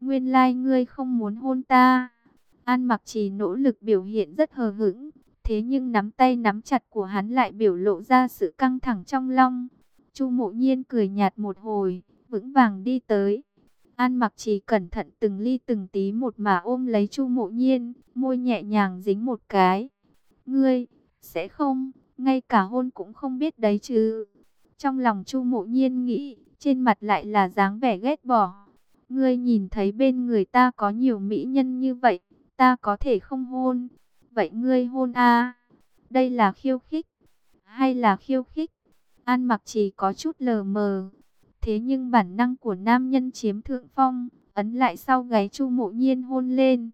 nguyên lai ngươi không muốn hôn ta. An Mặc Trì nỗ lực biểu hiện rất hờ hững, thế nhưng nắm tay nắm chặt của hắn lại biểu lộ ra sự căng thẳng trong lòng. Chu Mộ Nhiên cười nhạt một hồi, vững vàng đi tới. An Mặc Trì cẩn thận từng ly từng tí một mà ôm lấy Chu Mộ Nhiên, môi nhẹ nhàng dính một cái. Ngươi, sẽ không, ngay cả hôn cũng không biết đấy chứ. Trong lòng Chu Mộ Nhiên nghĩ, trên mặt lại là dáng vẻ ghét bỏ. Ngươi nhìn thấy bên người ta có nhiều mỹ nhân như vậy, ta có thể không hôn. Vậy ngươi hôn a? Đây là khiêu khích, hay là khiêu khích? An Mặc Trì có chút lờ mờ. Thế nhưng bản năng của nam nhân chiếm thượng phong, ấn lại sau gáy Chu Mộ Nhiên hôn lên.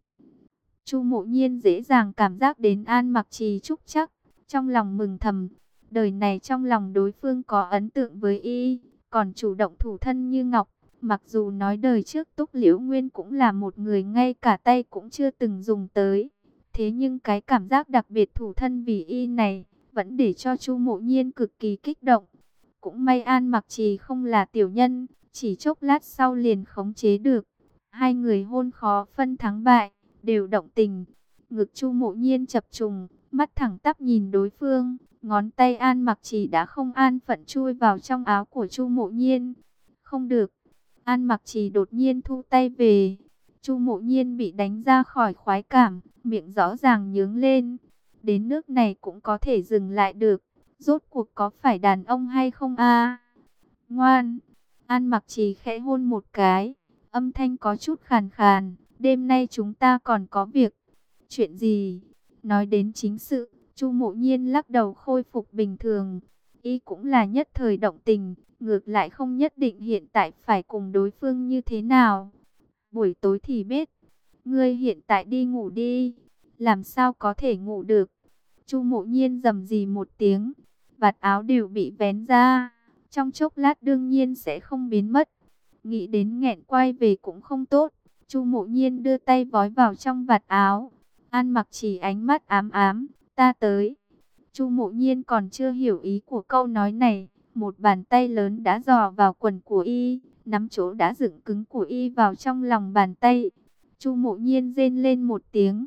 Chu Mộ Nhiên dễ dàng cảm giác đến An Mặc Trì trúc chắc, trong lòng mừng thầm. Đời này trong lòng đối phương có ấn tượng với y, còn chủ động thủ thân như ngọc. Mặc dù nói đời trước Túc Liễu Nguyên cũng là một người ngay cả tay cũng chưa từng dùng tới. Thế nhưng cái cảm giác đặc biệt thủ thân vì y này, vẫn để cho Chu Mộ Nhiên cực kỳ kích động. Cũng may An Mặc Trì không là tiểu nhân, chỉ chốc lát sau liền khống chế được. Hai người hôn khó phân thắng bại, đều động tình. Ngực Chu Mộ Nhiên chập trùng, mắt thẳng tắp nhìn đối phương. Ngón tay An Mặc Trì đã không an phận chui vào trong áo của Chu Mộ Nhiên. Không được. An Mặc Trì đột nhiên thu tay về. Chu Mộ Nhiên bị đánh ra khỏi khoái cảm, miệng rõ ràng nhướng lên. Đến nước này cũng có thể dừng lại được. Rốt cuộc có phải đàn ông hay không a? Ngoan. An Mặc Trì khẽ hôn một cái, âm thanh có chút khàn khàn. Đêm nay chúng ta còn có việc. Chuyện gì? Nói đến chính sự, Chu Mộ Nhiên lắc đầu khôi phục bình thường. Y cũng là nhất thời động tình, ngược lại không nhất định hiện tại phải cùng đối phương như thế nào. Buổi tối thì biết. Ngươi hiện tại đi ngủ đi. Làm sao có thể ngủ được? Chu Mộ Nhiên rầm rì một tiếng, vạt áo đều bị vén ra. Trong chốc lát đương nhiên sẽ không biến mất. Nghĩ đến nghẹn quay về cũng không tốt. Chu Mộ Nhiên đưa tay vói vào trong vạt áo. An Mặc Trì ánh mắt ám ám, ta tới. Chu Mộ Nhiên còn chưa hiểu ý của câu nói này, một bàn tay lớn đã dò vào quần của y, nắm chỗ đã dựng cứng của y vào trong lòng bàn tay. Chu Mộ Nhiên rên lên một tiếng.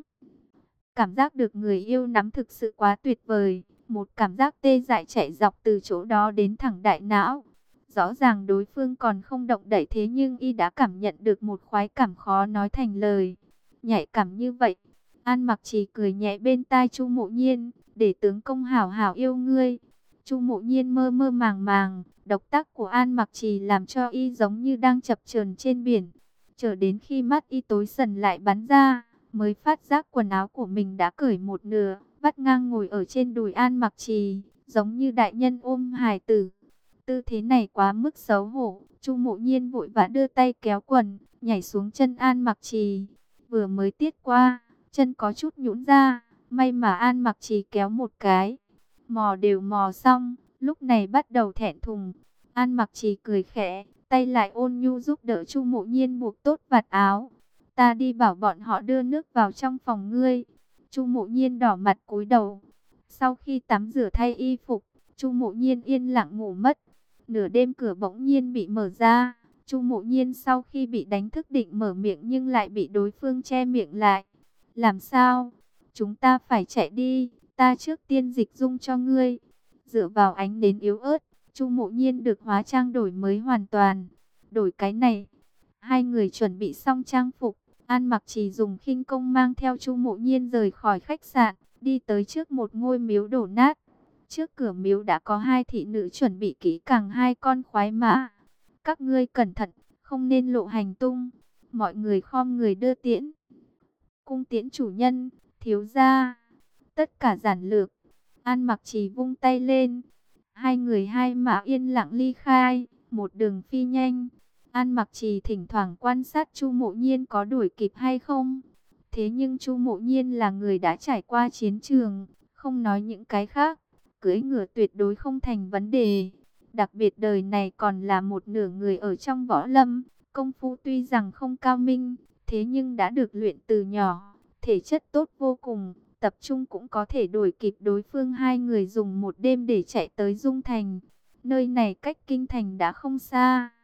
Cảm giác được người yêu nắm thực sự quá tuyệt vời, một cảm giác tê dại chạy dọc từ chỗ đó đến thẳng đại não. Rõ ràng đối phương còn không động đậy, thế nhưng y đã cảm nhận được một khoái cảm khó nói thành lời. Nhạy cảm như vậy. An Mặc Trì cười nhẹ bên tai Chu Mộ Nhiên, để tướng công hảo hảo yêu ngươi. Chu Mộ Nhiên mơ mơ màng màng, động tác của An Mặc Trì làm cho y giống như đang chập chờn trên biển. Chờ đến khi mắt y tối sần lại bắn ra, mới phát giác quần áo của mình đã cởi một nửa, vắt ngang ngồi ở trên đùi An Mặc Trì, giống như đại nhân ôm hài tử. Tư thế này quá mức xấu hổ, Chu Mộ Nhiên vội vã đưa tay kéo quần, nhảy xuống chân An Mặc Trì. Vừa mới tiết qua, chân có chút nhũn ra, may mà An Mặc Trì kéo một cái. Mò đều mò xong, lúc này bắt đầu thẹn thùng. An Mặc Trì cười khẽ, tay lại ôn nhu giúp đỡ Chu Mộ Nhiên buộc tốt vạt áo. Ta đi bảo bọn họ đưa nước vào trong phòng ngươi. Chu Mộ Nhiên đỏ mặt cúi đầu. Sau khi tắm rửa thay y phục, Chu Mộ Nhiên yên lặng ngủ mất. Nửa đêm cửa bỗng nhiên bị mở ra. Chu Mộ Nhiên sau khi bị đánh thức định mở miệng nhưng lại bị đối phương che miệng lại. Làm sao? Chúng ta phải chạy đi. Ta trước tiên dịch dung cho ngươi. Dựa vào ánh nến yếu ớt, Chu Mộ Nhiên được hóa trang đổi mới hoàn toàn. Đổi cái này. Hai người chuẩn bị xong trang phục. An Mặc Trì dùng khinh công mang theo Chu Mộ Nhiên rời khỏi khách sạn, đi tới trước một ngôi miếu đổ nát. Trước cửa miếu đã có hai thị nữ chuẩn bị kỹ càng hai con khoái mã. Các ngươi cẩn thận, không nên lộ hành tung. Mọi người khom người đưa tiễn. Cung tiễn chủ nhân, thiếu gia. Tất cả giản lược. An Mặc Trì vung tay lên. Hai người hai mã yên lặng ly khai, một đường phi nhanh. An Mặc Trì thỉnh thoảng quan sát Chu Mộ Nhiên có đuổi kịp hay không. Thế nhưng Chu Mộ Nhiên là người đã trải qua chiến trường, không nói những cái khác, cưỡi ngựa tuyệt đối không thành vấn đề. Đặc biệt đời này còn là một nửa người ở trong võ lâm, công phu tuy rằng không cao minh, thế nhưng đã được luyện từ nhỏ, thể chất tốt vô cùng, tập trung cũng có thể đuổi kịp đối phương. Hai người dùng một đêm để chạy tới Dung Thành. Nơi này cách Kinh Thành đã không xa.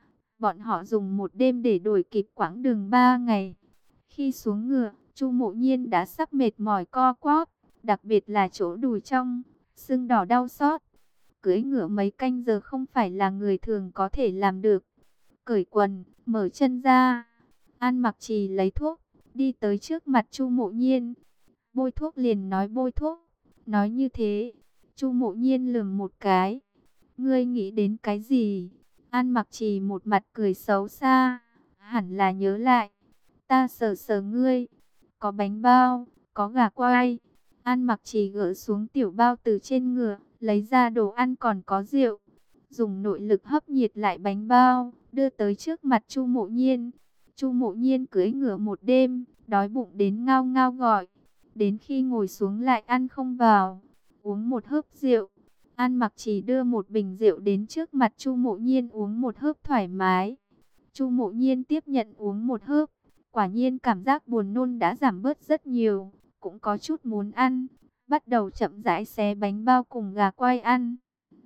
Bọn họ dùng một đêm để đuổi kịp quãng đường ba ngày. Khi xuống ngựa, Chu Mộ Nhiên đã sắp mệt mỏi co quắp, đặc biệt là chỗ đùi trong, sưng đỏ đau xót. Cưỡi ngựa mấy canh giờ không phải là người thường có thể làm được. Cởi quần, mở chân ra, An Mặc Trì lấy thuốc, đi tới trước mặt Chu Mộ Nhiên. Bôi thuốc liền nói bôi thuốc. Nói như thế, Chu Mộ Nhiên lườm một cái. Ngươi nghĩ đến cái gì? An Mặc Trì một mặt cười xấu xa. Hẳn là nhớ lại. Ta sờ sờ ngươi. Có bánh bao, có gà quay. An Mặc Trì gỡ xuống tiểu bao từ trên ngựa, lấy ra đồ ăn còn có rượu. Dùng nội lực hấp nhiệt lại bánh bao, đưa tới trước mặt Chu Mộ Nhiên. Chu Mộ Nhiên cưỡi ngựa một đêm, đói bụng đến ngao ngao gọi. Đến khi ngồi xuống lại ăn không vào, uống một hớp rượu. An Mặc Trì đưa một bình rượu đến trước mặt Chu Mộ Nhiên uống một hớp thoải mái. Chu Mộ Nhiên tiếp nhận uống một hớp, quả nhiên cảm giác buồn nôn đã giảm bớt rất nhiều, cũng có chút muốn ăn, bắt đầu chậm rãi xé bánh bao cùng gà quay ăn.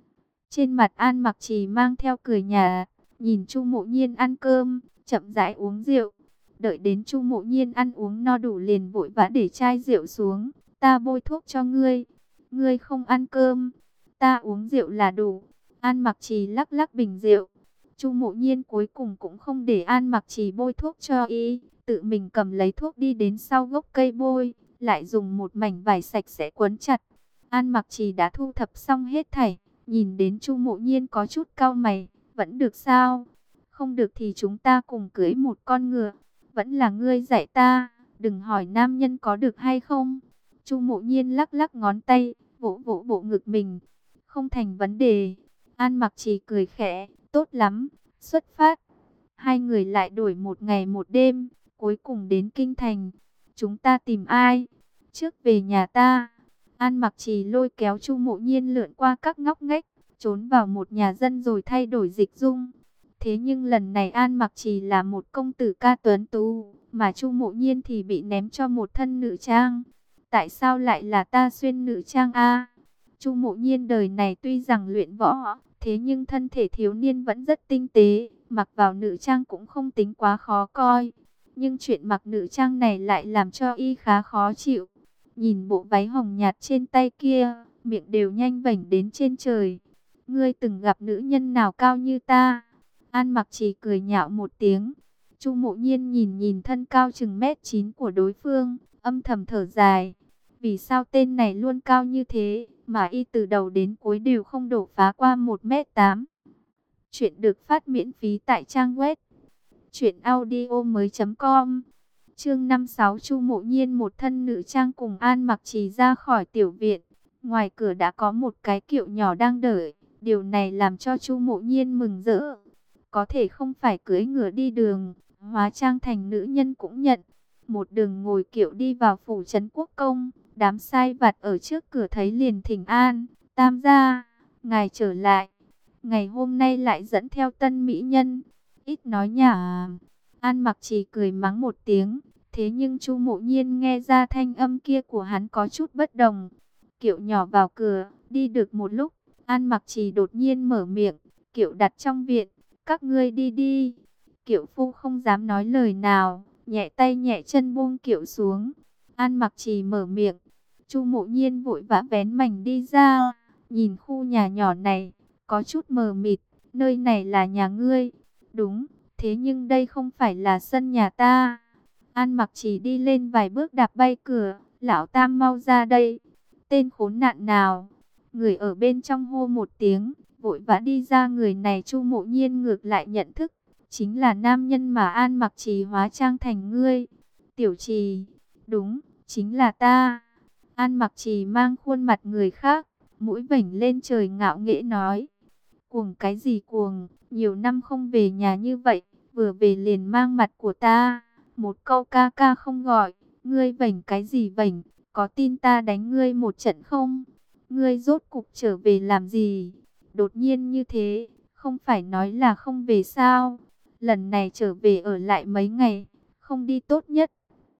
Trên mặt An Mặc Trì mang theo cười nhạt, nhìn Chu Mộ Nhiên ăn cơm, chậm rãi uống rượu. Đợi đến Chu Mộ Nhiên ăn uống no đủ liền vội vã để chai rượu xuống. Ta bôi thuốc cho ngươi. Ngươi không ăn cơm. Ta uống rượu là đủ. An Mặc Trì lắc lắc bình rượu. Chu Mộ Nhiên cuối cùng cũng không để An Mặc Trì bôi thuốc cho y. Tự mình cầm lấy thuốc đi đến sau gốc cây bôi. Lại dùng một mảnh vải sạch sẽ quấn chặt. An Mặc Trì đã thu thập xong hết thảy. Nhìn đến Chu Mộ Nhiên có chút cau mày. Vẫn được sao? Không được thì chúng ta cùng cưới một con ngựa. Vẫn là ngươi dạy ta, đừng hỏi nam nhân có được hay không. Chu Mộ Nhiên lắc lắc ngón tay, vỗ vỗ bộ ngực mình. Không thành vấn đề. An Mặc Trì cười khẽ, tốt lắm, xuất phát. Hai người lại đổi một ngày một đêm, cuối cùng đến Kinh Thành. Chúng ta tìm ai? Trước về nhà ta. An Mặc Trì lôi kéo Chu Mộ Nhiên lượn qua các ngóc ngách, trốn vào một nhà dân rồi thay đổi dịch dung. Thế nhưng lần này An Mặc Trì là một công tử ca tuấn tú, mà Chu Mộ Nhiên thì bị ném cho một thân nữ trang. Tại sao lại là ta xuyên nữ trang a? Chu Mộ Nhiên đời này tuy rằng luyện võ, thế nhưng thân thể thiếu niên vẫn rất tinh tế, mặc vào nữ trang cũng không tính quá khó coi. Nhưng chuyện mặc nữ trang này lại làm cho y khá khó chịu. Nhìn bộ váy hồng nhạt trên tay kia, miệng đều nhanh vểnh đến trên trời. Ngươi từng gặp nữ nhân nào cao như ta? An Mặc Trì cười nhạo một tiếng. Chu Mộ Nhiên nhìn nhìn thân cao chừng mét chín của đối phương, âm thầm thở dài. Vì sao tên này luôn cao như thế, mà y từ đầu đến cuối đều không đổ phá qua một mét tám. Chuyện được phát miễn phí tại trang web truyện audio mới chấm com. Chương năm mươi sáu. Chu Mộ Nhiên một thân nữ trang cùng An Mặc Trì ra khỏi tiểu viện. Ngoài cửa đã có một cái kiệu nhỏ đang đợi. Điều này làm cho Chu Mộ Nhiên mừng rỡ. Có thể không phải cưỡi ngựa đi đường, hóa trang thành nữ nhân cũng nhận. Một đường ngồi kiệu đi vào phủ trấn quốc công, đám sai vặt ở trước cửa thấy liền thỉnh an. Tam gia, ngài trở lại. Ngày hôm nay lại dẫn theo tân mỹ nhân. Ít nói nhả. An Mặc Trì cười mắng một tiếng. Thế nhưng Chu Mộ Nhiên nghe ra thanh âm kia của hắn có chút bất đồng. Kiệu nhỏ vào cửa, đi được một lúc, An Mặc Trì đột nhiên mở miệng. Kiệu đặt trong viện, các ngươi đi đi. Kiệu phu không dám nói lời nào, nhẹ tay nhẹ chân buông kiệu xuống. An Mặc Trì mở miệng. Chu Mộ Nhiên vội vã vén mảnh đi ra, nhìn khu nhà nhỏ này, có chút mờ mịt. Nơi này là nhà ngươi? Đúng, thế nhưng đây không phải là sân nhà ta. An Mặc Trì đi lên vài bước đạp bay cửa. Lão Tam mau ra đây. Tên khốn nạn nào? Người ở bên trong hô một tiếng, vội vã đi ra. Người này Chu Mộ Nhiên ngược lại nhận thức, chính là nam nhân mà An Mặc Trì hóa trang thành. Ngươi, Tiểu Trì? Đúng, chính là ta. An Mặc Trì mang khuôn mặt người khác, mũi vểnh lên trời ngạo nghễ nói. Cuồng cái gì cuồng, nhiều năm không về nhà như vậy, vừa về liền mang mặt của ta. Một câu ca ca không gọi, ngươi vểnh cái gì vểnh, có tin ta đánh ngươi một trận không? Ngươi rốt cục trở về làm gì? Đột nhiên như thế, không phải nói là không về sao? Lần này trở về ở lại mấy ngày, không đi tốt nhất.